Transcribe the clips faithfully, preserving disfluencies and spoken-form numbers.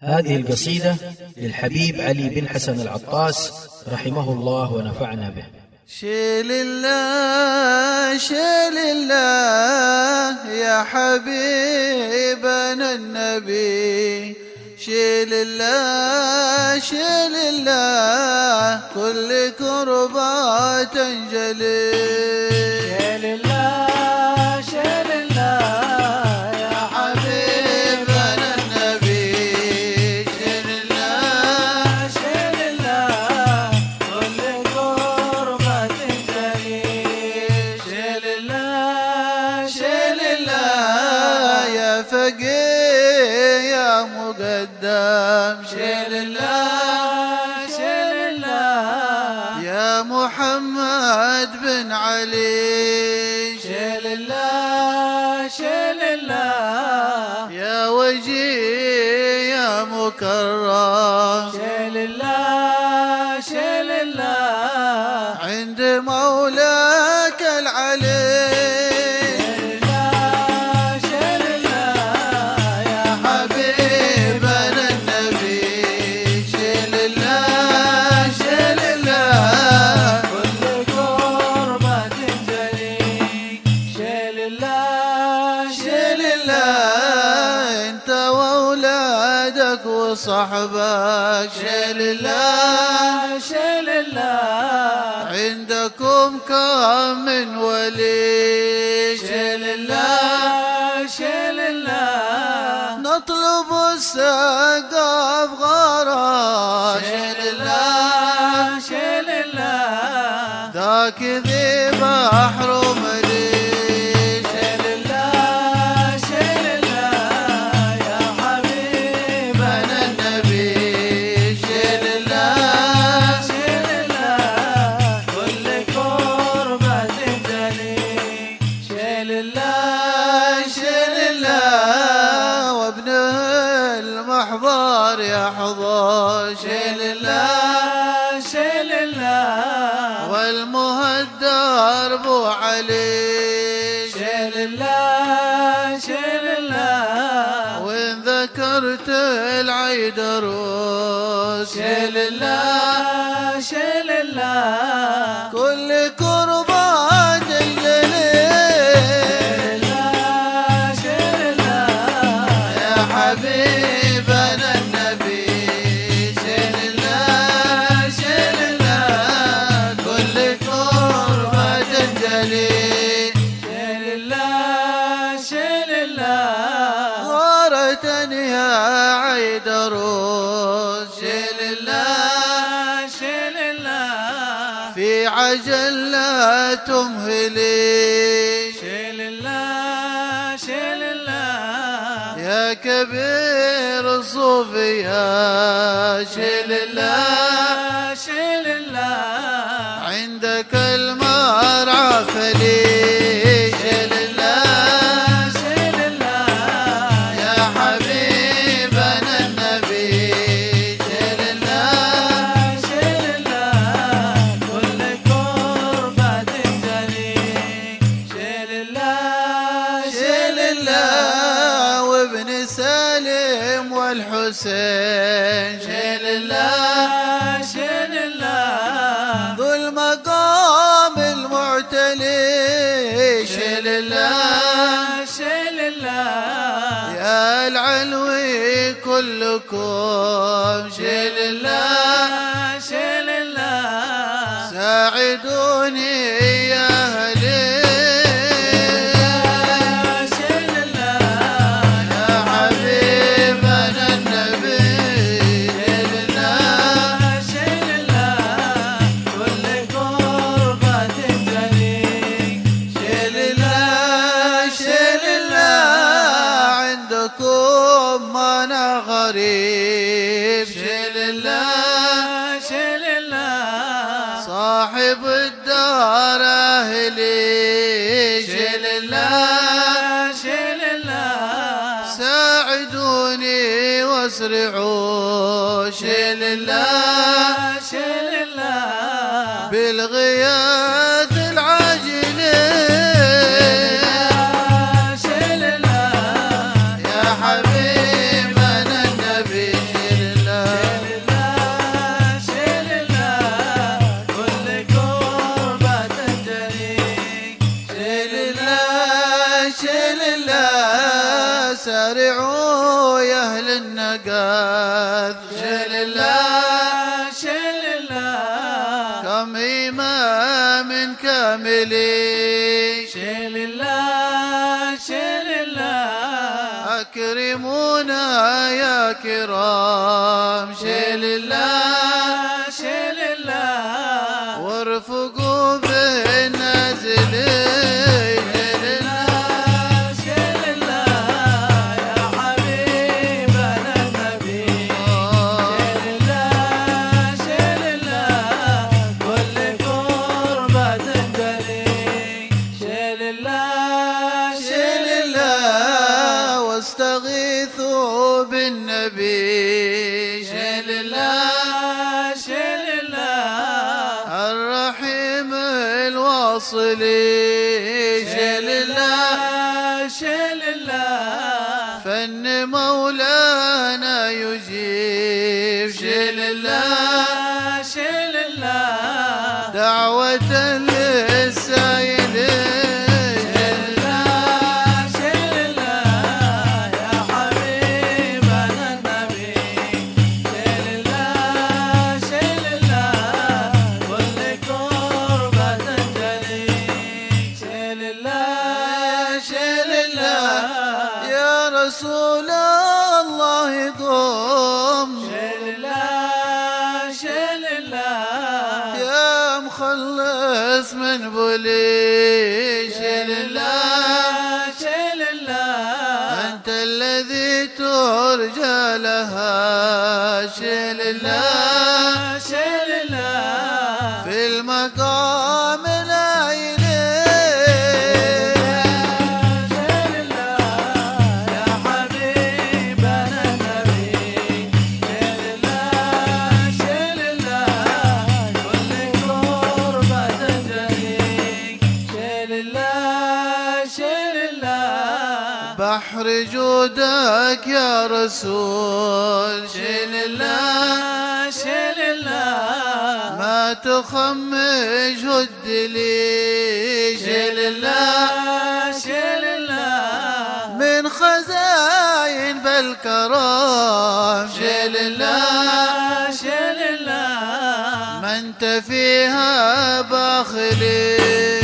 هذه القصيدة للحبيب علي بن حسن العطاس رحمه الله ونفعنا به. شيل الله شيل الله يا حبيبنا النبي، شيل الله شيل الله كل كربات تنجلي. شيل الله شيل الله يا حبيبنا النبي، شيل الله شيل الله كل كربة تنجلي. شيل الله شيل الله يا فقيه يا مقدم، شيل الله شيل الله يا محمد بن علي، شيل الله شيل الله يا وجيه يا مكرم، شيل الله شيل الله عند مولاك العلي. وصحبك شيل الله شيل الله عندكم كم من ولي، شيل الله شيل الله نطلب السقف غرا، شيل الله شيل الله ذاك ذي بحر ملي. يحظى شيل الله شيل الله والمهدر بو علي، شيل الله شيل الله وإن ذكرت العيدروس، شيل الله شيل الله كل كربات تجلي. شيل الله شيل الله يا حبيبنا يا عيدروس، شيل الله شيل الله في عجل لا تمهلي، شيل الله شيل الله يا كبير الصوفيا، شيل الله شيل الله عندك المرعى فلي. والحسين شيل الله شيل الله ذو المقام المعتلي، شيل الله شيل الله يا العلوي كلكم، شيل الله شيل الله ساعدوني يا أهلي. غريب شيل الله شيل الله صاحب الدار أهلي، شيل الله شيل الله ساعدوني واسرعوا، شيل الله شيل الله بالغياث العاجل. شيل الله يا حبيبنا النبي سارعوا يا أهل النقاذ شيل الله شيل الله كم إمام كاملين شيل الله شيل الله أكرمونا يا كرام شيل الله شيل الله وارفقوا بالنازلين واستغيثوا بالنبي شيل الله شيل الله الرحيم الواصلي شيل الله شيل الله فن مولانا يجيب شيل الله شيل الله دعوة للسائلين رسول الله قم شيل الله شيل الله يا مخلص من بلي شيل الله شيل الله أنت الذي ترجى لها شيل الله شيل الله في المقام العيني بحر جودك يا رسول شيل الله شيل الله ما تخمج هد لي شيل الله شيل الله من خزاين بالكرام شيل الله شيل الله ما انت فيها باخلي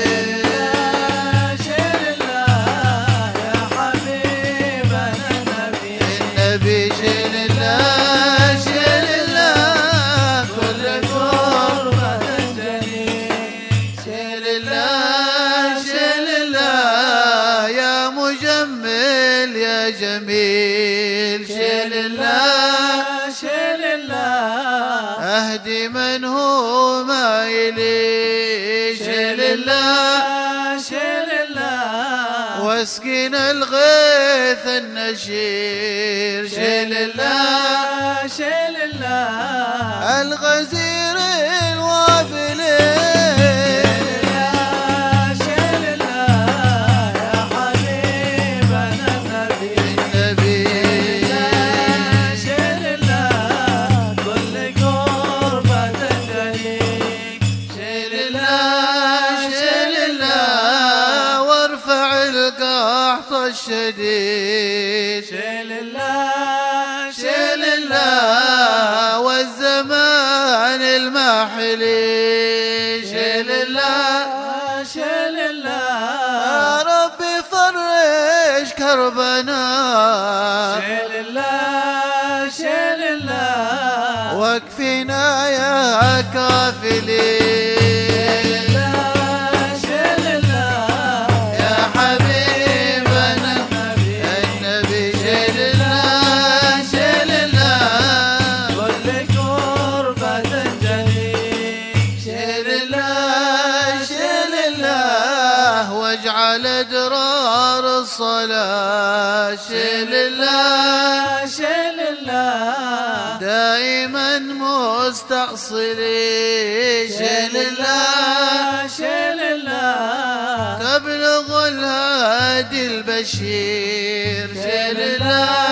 جميل شيل الله شيل الله أهدي من هو مايلي شيل الله شيل الله واسقنا الغيث النشير شيل الله شيل الله الغزير الوابلي الشديد شيل الله شيل الله والزمان الماحلي شيل الله شيل الله يا ربي فرج كربنا شيل الله شيل الله واكفنا يا كافلي واجعل ادرار الصلاة شيل الله شيل الله دائما مستأصلي شيل الله شيل الله تبلغ الهادي البشير شيل الله